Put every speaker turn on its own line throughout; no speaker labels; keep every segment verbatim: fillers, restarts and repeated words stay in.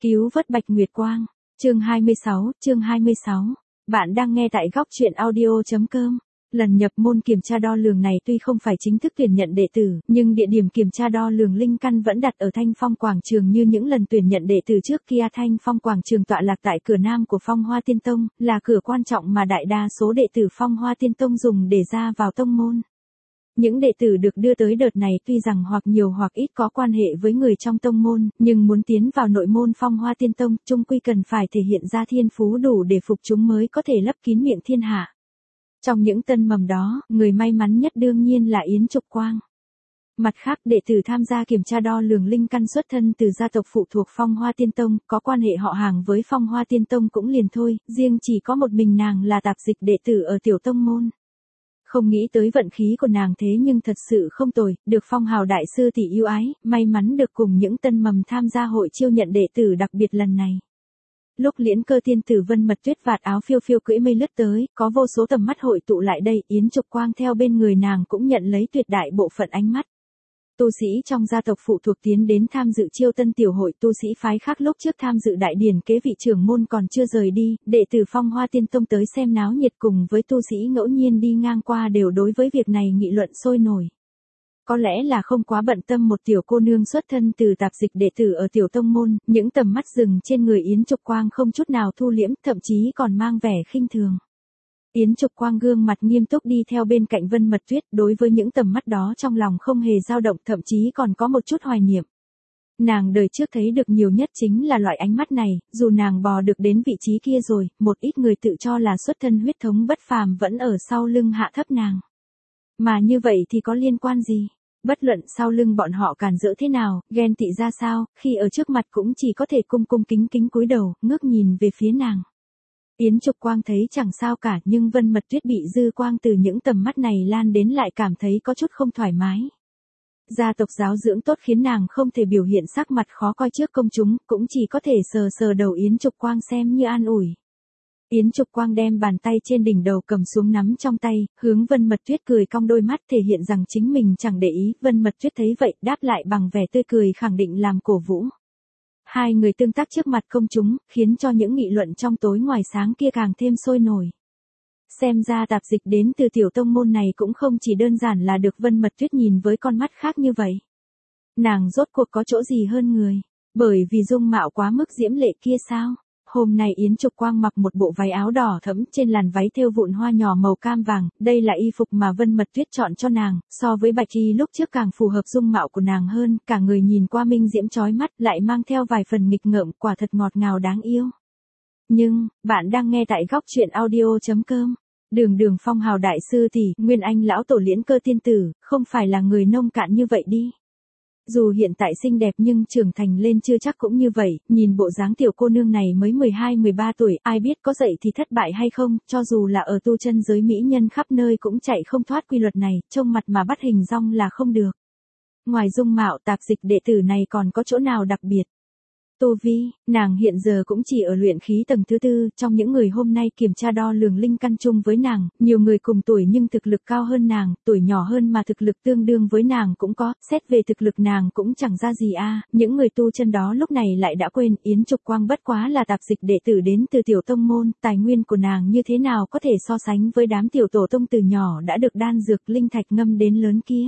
Cứu vớt Bạch Nguyệt Quang, chương hai mươi sáu, chương hai mươi sáu. Bạn đang nghe tại góc truyện audio.com. Lần nhập môn kiểm tra đo lường này tuy không phải chính thức tuyển nhận đệ tử, nhưng địa điểm kiểm tra đo lường linh căn vẫn đặt ở Thanh Phong Quảng Trường như những lần tuyển nhận đệ tử trước kia. Thanh Phong Quảng Trường tọa lạc tại cửa nam của Phong Hoa Tiên Tông, là cửa quan trọng mà đại đa số đệ tử Phong Hoa Tiên Tông dùng để ra vào tông môn. Những đệ tử được đưa tới đợt này tuy rằng hoặc nhiều hoặc ít có quan hệ với người trong tông môn, nhưng muốn tiến vào nội môn Phong Hoa Tiên Tông, chung quy cần phải thể hiện ra thiên phú đủ để phục chúng mới có thể lấp kín miệng thiên hạ. Trong những tân mầm đó, người may mắn nhất đương nhiên là Yến Trục Quang. Mặt khác, đệ tử tham gia kiểm tra đo lường linh căn xuất thân từ gia tộc phụ thuộc Phong Hoa Tiên Tông, có quan hệ họ hàng với Phong Hoa Tiên Tông cũng liền thôi, riêng chỉ có một mình nàng là tạp dịch đệ tử ở tiểu tông môn. Không nghĩ tới vận khí của nàng thế nhưng thật sự không tồi, được phong hào đại sư tỷ yêu ái, may mắn được cùng những tân mầm tham gia hội chiêu nhận đệ tử đặc biệt lần này. Lúc Liễn Cơ tiên tử Vân Mật Tuyết vạt áo phiêu phiêu cưỡi mây lướt tới, có vô số tầm mắt hội tụ lại đây, Yến Trục Quang theo bên người nàng cũng nhận lấy tuyệt đại bộ phận ánh mắt. Tu sĩ trong gia tộc phụ thuộc tiến đến tham dự chiêu tân tiểu hội, tu sĩ phái khác lúc trước tham dự đại điển kế vị trưởng môn còn chưa rời đi, đệ tử Phong Hoa Tiên Tông tới xem náo nhiệt cùng với tu sĩ ngẫu nhiên đi ngang qua đều đối với việc này nghị luận sôi nổi. Có lẽ là không quá bận tâm một tiểu cô nương xuất thân từ tạp dịch đệ tử ở tiểu tông môn, những tầm mắt dừng trên người Yến Trục Quang không chút nào thu liễm, thậm chí còn mang vẻ khinh thường. Yến Trục Quang gương mặt nghiêm túc đi theo bên cạnh Vân Mật Tuyết, đối với những tầm mắt đó trong lòng không hề dao động, thậm chí còn có một chút hoài niệm. Nàng đời trước thấy được nhiều nhất chính là loại ánh mắt này, dù nàng bò được đến vị trí kia rồi, một ít người tự cho là xuất thân huyết thống bất phàm vẫn ở sau lưng hạ thấp nàng. Mà như vậy thì có liên quan gì? Bất luận sau lưng bọn họ cản rỡ thế nào, ghen tị ra sao, khi ở trước mặt cũng chỉ có thể cung cung kính kính cúi đầu, ngước nhìn về phía nàng. Yến Trục Quang thấy chẳng sao cả, nhưng Vân Mật Tuyết bị dư quang từ những tầm mắt này lan đến lại cảm thấy có chút không thoải mái. Gia tộc giáo dưỡng tốt khiến nàng không thể biểu hiện sắc mặt khó coi trước công chúng, cũng chỉ có thể sờ sờ đầu Yến Trục Quang xem như an ủi. Yến Trục Quang đem bàn tay trên đỉnh đầu cầm xuống nắm trong tay, hướng Vân Mật Tuyết cười cong đôi mắt thể hiện rằng chính mình chẳng để ý, Vân Mật Tuyết thấy vậy đáp lại bằng vẻ tươi cười khẳng định làm cổ vũ. Hai người tương tác trước mặt công chúng, khiến cho những nghị luận trong tối ngoài sáng kia càng thêm sôi nổi. Xem ra tạp dịch đến từ tiểu tông môn này cũng không chỉ đơn giản là được Vân Mật Tuyết nhìn với con mắt khác như vậy. Nàng rốt cuộc có chỗ gì hơn người, bởi vì dung mạo quá mức diễm lệ kia sao? Hôm nay Yến Trục Quang mặc một bộ váy áo đỏ thẫm, trên làn váy thêu vụn hoa nhỏ màu cam vàng, đây là y phục mà Vân Mật Tuyết chọn cho nàng, so với bạch y lúc trước càng phù hợp dung mạo của nàng hơn, cả người nhìn qua minh diễm chói mắt, lại mang theo vài phần nghịch ngợm, quả thật ngọt ngào đáng yêu. Nhưng, bạn đang nghe tại góc truyện audio.com. Đường Đường phong hào đại sư tỷ, Nguyên Anh lão tổ Liễn Cơ tiên tử, không phải là người nông cạn như vậy đi. Dù hiện tại xinh đẹp nhưng trưởng thành lên chưa chắc cũng như vậy, nhìn bộ dáng tiểu cô nương này mới mười hai mười ba tuổi, ai biết có dậy thì thất bại hay không, cho dù là ở tu chân giới mỹ nhân khắp nơi cũng chạy không thoát quy luật này, trông mặt mà bắt hình dong là không được. Ngoài dung mạo, tạp dịch đệ tử này còn có chỗ nào đặc biệt? Tu vi, nàng hiện giờ cũng chỉ ở luyện khí tầng thứ tư, trong những người hôm nay kiểm tra đo lường linh căn chung với nàng, nhiều người cùng tuổi nhưng thực lực cao hơn nàng, tuổi nhỏ hơn mà thực lực tương đương với nàng cũng có, xét về thực lực nàng cũng chẳng ra gì a. Những người tu chân đó lúc này lại đã quên, Yến Trục Quang bất quá là tạp dịch đệ tử đến từ tiểu tông môn, tài nguyên của nàng như thế nào có thể so sánh với đám tiểu tổ tông từ nhỏ đã được đan dược linh thạch ngâm đến lớn kia.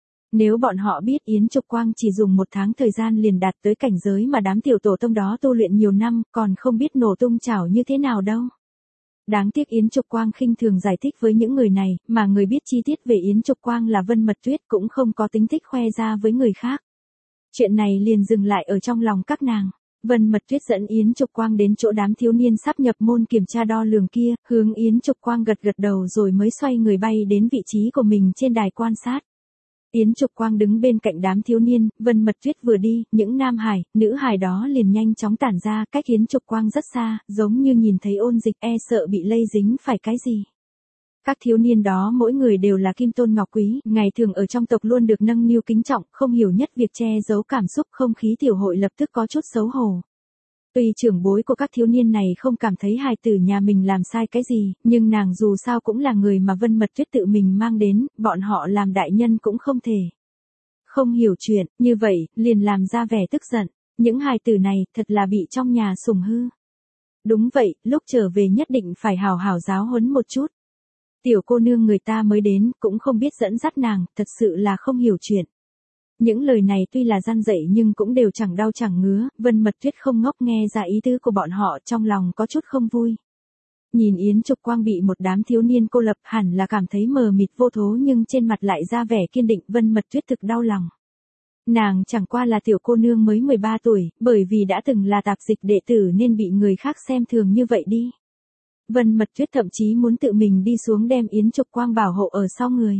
Nếu bọn họ biết Yến Trục Quang chỉ dùng một tháng thời gian liền đạt tới cảnh giới mà đám tiểu tổ tông đó tu luyện nhiều năm, còn không biết nổ tung chảo như thế nào đâu. Đáng tiếc Yến Trục Quang khinh thường giải thích với những người này, mà người biết chi tiết về Yến Trục Quang là Vân Mật Tuyết cũng không có tính thích khoe ra với người khác. Chuyện này liền dừng lại ở trong lòng các nàng. Vân Mật Tuyết dẫn Yến Trục Quang đến chỗ đám thiếu niên sắp nhập môn kiểm tra đo lường kia, hướng Yến Trục Quang gật gật đầu rồi mới xoay người bay đến vị trí của mình trên đài quan sát. Yến Trục Quang đứng bên cạnh đám thiếu niên, Vân Mật Tuyết vừa đi, những nam hải, nữ hải đó liền nhanh chóng tản ra, cách Yến Trục Quang rất xa, giống như nhìn thấy ôn dịch e sợ bị lây dính phải cái gì. Các thiếu niên đó mỗi người đều là kim tôn ngọc quý, ngày thường ở trong tộc luôn được nâng niu kính trọng, không hiểu nhất việc che giấu cảm xúc, không khí tiểu hội lập tức có chút xấu hổ. Tuy trưởng bối của các thiếu niên này không cảm thấy hài tử nhà mình làm sai cái gì, nhưng nàng dù sao cũng là người mà Vân Mật Tuyết tự mình mang đến, bọn họ làm đại nhân cũng không thể không hiểu chuyện, như vậy, liền làm ra vẻ tức giận. Những hài tử này thật là bị trong nhà sủng hư. Đúng vậy, lúc trở về nhất định phải hào hào giáo huấn một chút. Tiểu cô nương người ta mới đến, cũng không biết dẫn dắt nàng, thật sự là không hiểu chuyện. Những lời này tuy là gian dạy nhưng cũng đều chẳng đau chẳng ngứa, Vân Mật Tuyết không ngốc nghe ra ý tứ của bọn họ, trong lòng có chút không vui. Nhìn Yến Trục Quang bị một đám thiếu niên cô lập, hẳn là cảm thấy mờ mịt vô thố nhưng trên mặt lại ra vẻ kiên định, Vân Mật Tuyết thực đau lòng. Nàng chẳng qua là tiểu cô nương mới mười ba tuổi, bởi vì đã từng là tạp dịch đệ tử nên bị người khác xem thường như vậy đi. Vân Mật Tuyết thậm chí muốn tự mình đi xuống đem Yến Trục Quang bảo hộ ở sau người.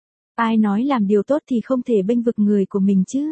Ai nói làm điều tốt thì không thể bênh vực người của mình chứ.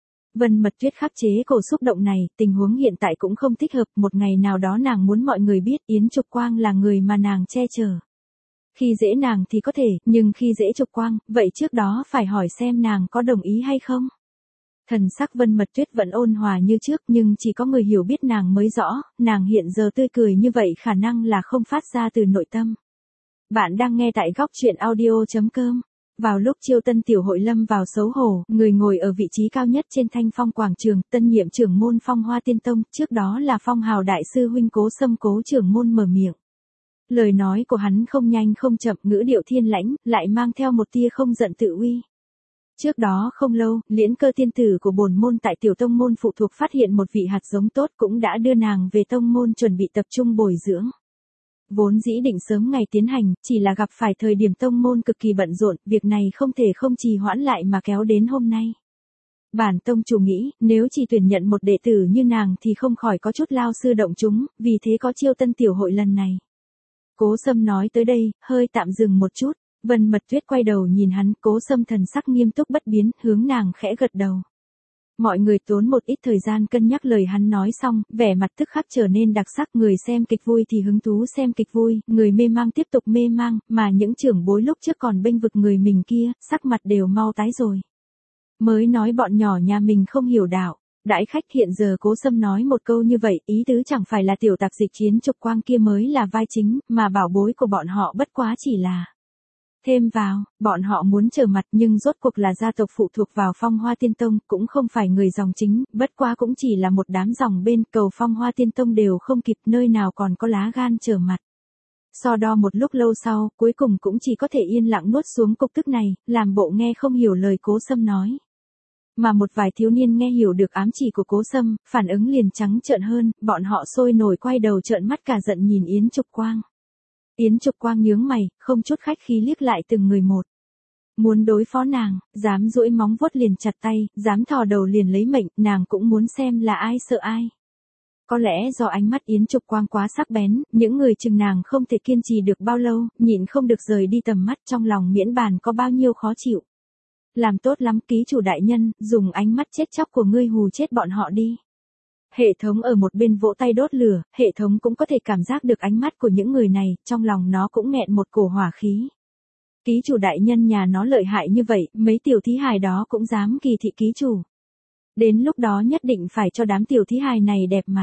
Vân Mật Tuyết khắc chế cổ xúc động này, tình huống hiện tại cũng không thích hợp, một ngày nào đó nàng muốn mọi người biết Yến Trục Quang là người mà nàng che chở. Khi dễ nàng thì có thể, nhưng khi dễ Trục Quang, vậy trước đó phải hỏi xem nàng có đồng ý hay không. Thần sắc Vân Mật Tuyết vẫn ôn hòa như trước nhưng chỉ có người hiểu biết nàng mới rõ, nàng hiện giờ tươi cười như vậy khả năng là không phát ra từ nội tâm. Bạn đang nghe tại góc truyện audio chấm com. Vào lúc Chiêu Tân tiểu hội lâm vào xấu hổ, người ngồi ở vị trí cao nhất trên thanh phong quảng trường, tân nhiệm trưởng môn Phong Hoa Tiên Tông, trước đó là Phong Hào đại sư huynh Cố Sâm Cố trưởng môn mở miệng. Lời nói của hắn không nhanh không chậm, ngữ điệu thiên lãnh, lại mang theo một tia không giận tự uy. Trước đó không lâu, Liễn Cơ tiên tử của bổn môn tại tiểu tông môn phụ thuộc phát hiện một vị hạt giống tốt cũng đã đưa nàng về tông môn chuẩn bị tập trung bồi dưỡng. Vốn dĩ định sớm ngày tiến hành, chỉ là gặp phải thời điểm tông môn cực kỳ bận rộn, việc này không thể không trì hoãn lại mà kéo đến hôm nay. Bản tông chủ nghĩ, nếu chỉ tuyển nhận một đệ tử như nàng thì không khỏi có chút lao sư động chúng, vì thế có Chiêu Tân tiểu hội lần này. Cố Sâm nói tới đây, hơi tạm dừng một chút, Vân Mật Tuyết quay đầu nhìn hắn, Cố Sâm thần sắc nghiêm túc bất biến, hướng nàng khẽ gật đầu. Mọi người tốn một ít thời gian cân nhắc lời hắn nói xong, vẻ mặt tức khắc trở nên đặc sắc, người xem kịch vui thì hứng thú xem kịch vui, người mê mang tiếp tục mê mang, mà những trưởng bối lúc trước còn bênh vực người mình kia, sắc mặt đều mau tái rồi. Mới nói bọn nhỏ nhà mình không hiểu đạo, đãi khách hiện giờ Cố Sâm nói một câu như vậy, ý tứ chẳng phải là tiểu tạp dịch Yến Trục Quang kia mới là vai chính, mà bảo bối của bọn họ bất quá chỉ là... Thêm vào, bọn họ muốn trở mặt nhưng rốt cuộc là gia tộc phụ thuộc vào Phong Hoa Tiên Tông, cũng không phải người dòng chính, bất quá cũng chỉ là một đám dòng bên, cầu Phong Hoa Tiên Tông đều không kịp, nơi nào còn có lá gan trở mặt. So đo một lúc lâu sau, cuối cùng cũng chỉ có thể yên lặng nuốt xuống cục tức này, làm bộ nghe không hiểu lời Cố Sâm nói. Mà một vài thiếu niên nghe hiểu được ám chỉ của Cố Sâm, phản ứng liền trắng trợn hơn, bọn họ sôi nổi quay đầu trợn mắt cả giận nhìn Yến Trục Quang. Yến Trục Quang nhướng mày, không chút khách khí liếc lại từng người một. Muốn đối phó nàng, dám duỗi móng vuốt liền chặt tay, dám thò đầu liền lấy mệnh, nàng cũng muốn xem là ai sợ ai. Có lẽ do ánh mắt Yến Trục Quang quá sắc bén, những người chừng nàng không thể kiên trì được bao lâu, nhịn không được rời đi tầm mắt, trong lòng miễn bàn có bao nhiêu khó chịu. Làm tốt lắm ký chủ đại nhân, dùng ánh mắt chết chóc của ngươi hù chết bọn họ đi. Hệ thống ở một bên vỗ tay đốt lửa, hệ thống cũng có thể cảm giác được ánh mắt của những người này, trong lòng nó cũng nghẹn một cổ hỏa khí. Ký chủ đại nhân nhà nó lợi hại như vậy, mấy tiểu thí hài đó cũng dám kỳ thị ký chủ. Đến lúc đó nhất định phải cho đám tiểu thí hài này đẹp mặt.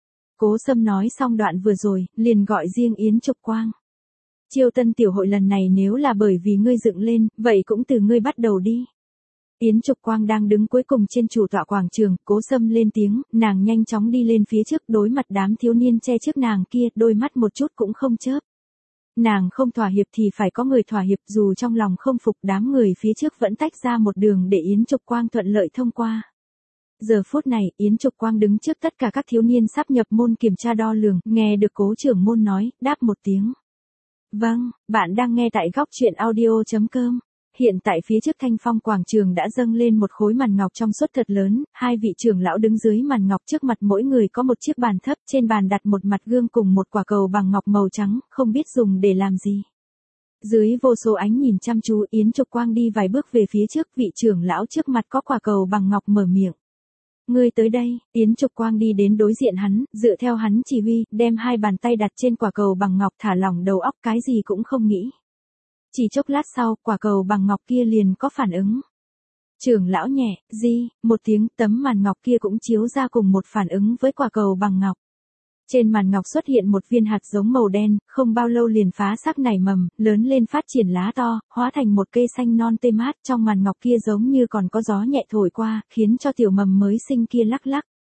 Cố Sâm nói xong đoạn vừa rồi, liền gọi riêng Yến Trục Quang. Chiêu Tân tiểu hội lần này nếu là bởi vì ngươi dựng lên, vậy cũng từ ngươi bắt đầu đi. Yến Trục Quang đang đứng cuối cùng trên chủ tọa quảng trường, Cố Sâm lên tiếng, nàng nhanh chóng đi lên phía trước, đối mặt đám thiếu niên che trước nàng kia, đôi mắt một chút cũng không chớp. Nàng không thỏa hiệp thì phải có người thỏa hiệp, dù trong lòng không phục, đám người phía trước vẫn tách ra một đường để Yến Trục Quang thuận lợi thông qua. Giờ phút này, Yến Trục Quang đứng trước tất cả các thiếu niên sắp nhập môn kiểm tra đo lường, nghe được Cố trưởng môn nói, đáp một tiếng. Vâng, bạn đang nghe tại góc truyện audio chấm com. Hiện tại phía trước thanh phong quảng trường đã dâng lên một khối màn ngọc trong suốt thật lớn, hai vị trưởng lão đứng dưới màn ngọc, trước mặt mỗi người có một chiếc bàn thấp, trên bàn đặt một mặt gương cùng một quả cầu bằng ngọc màu trắng, không biết dùng để làm gì. Dưới vô số ánh nhìn chăm chú, Yến Trục Quang đi vài bước về phía trước, vị trưởng lão trước mặt có quả cầu bằng ngọc mở miệng. Ngươi tới đây, Yến Trục Quang đi đến đối diện hắn, dựa theo hắn chỉ huy, đem hai bàn tay đặt trên quả cầu bằng ngọc, thả lỏng đầu óc, cái gì cũng không nghĩ. Chỉ chốc lát sau, quả cầu bằng ngọc kia liền có phản ứng. Trưởng lão nhẹ, di, một tiếng, tấm màn ngọc kia cũng chiếu ra cùng một phản ứng với quả cầu bằng ngọc. Trên màn ngọc xuất hiện một viên hạt giống màu đen, không bao lâu liền phá xác nảy mầm, lớn lên phát triển lá to, hóa thành một cây xanh non tươi mát, trong màn ngọc kia giống như còn có gió nhẹ thổi qua, khiến cho tiểu mầm mới sinh kia lắc lắc.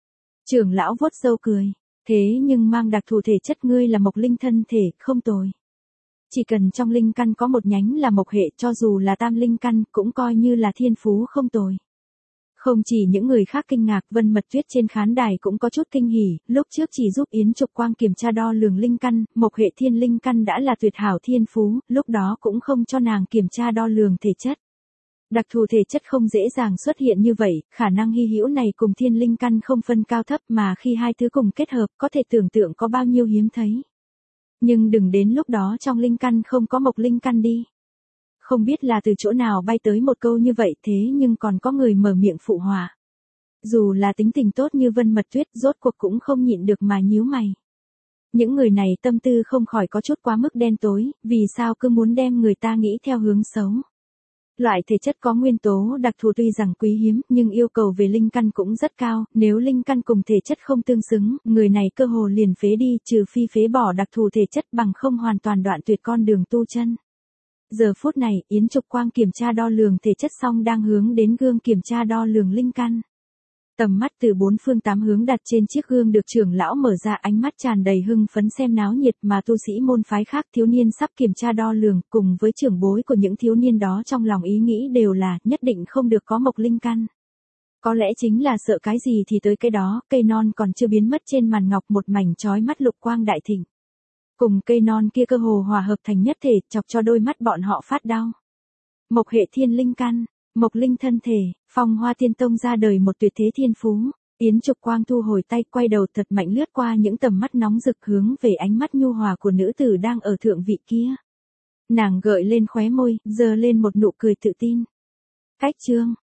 Trưởng lão vuốt râu cười. Thế nhưng mang đặc thù thể chất ngươi là mộc linh thân thể, không tồi. Chỉ cần trong linh căn có một nhánh là mộc hệ, cho dù là tam linh căn cũng coi như là thiên phú không tồi. Không chỉ những người khác kinh ngạc, Vân Mật Tuyết trên khán đài cũng có chút kinh hỉ, lúc trước chỉ giúp Yến Trục Quang kiểm tra đo lường linh căn, mộc hệ thiên linh căn đã là tuyệt hảo thiên phú, lúc đó cũng không cho nàng kiểm tra đo lường thể chất. Đặc thù thể chất không dễ dàng xuất hiện như vậy, khả năng hy hữu này cùng thiên linh căn không phân cao thấp, mà khi hai thứ cùng kết hợp có thể tưởng tượng có bao nhiêu hiếm thấy. Nhưng đừng đến lúc đó trong linh căn không có mộc linh căn đi. Không biết là từ chỗ nào bay tới một câu như vậy, thế nhưng còn có người mở miệng phụ họa. Dù là tính tình tốt như Vân Mật Tuyết, rốt cuộc cũng không nhịn được mà nhíu mày. Những người này tâm tư không khỏi có chút quá mức đen tối, vì sao cứ muốn đem người ta nghĩ theo hướng xấu. Loại thể chất có nguyên tố đặc thù tuy rằng quý hiếm, nhưng yêu cầu về linh căn cũng rất cao, nếu linh căn cùng thể chất không tương xứng, người này cơ hồ liền phế đi, trừ phi phế bỏ đặc thù thể chất, bằng không hoàn toàn đoạn tuyệt con đường tu chân. Giờ phút này, Yến Trục Quang kiểm tra đo lường thể chất xong đang hướng đến gương kiểm tra đo lường linh căn. Tầm mắt từ bốn phương tám hướng đặt trên chiếc gương được trưởng lão mở ra, ánh mắt tràn đầy hưng phấn xem náo nhiệt, mà tu sĩ môn phái khác thiếu niên sắp kiểm tra đo lường, cùng với trưởng bối của những thiếu niên đó trong lòng ý nghĩ đều là nhất định không được có mộc linh căn. Có lẽ chính là sợ cái gì thì tới cái đó, cây non còn chưa biến mất trên màn ngọc một mảnh chói mắt lục quang đại thịnh. Cùng cây non kia cơ hồ hòa hợp thành nhất thể, chọc cho đôi mắt bọn họ phát đau. Mộc hệ thiên linh căn, mộc linh thân thể, Phong Hoa Tiên Tông ra đời một tuyệt thế thiên phú. Yến Trục Quang thu hồi tay, quay đầu thật mạnh lướt qua những tầm mắt nóng rực hướng về ánh mắt nhu hòa của nữ tử đang ở thượng vị kia. Nàng gợi lên khóe môi, giơ lên một nụ cười tự tin. Cách chương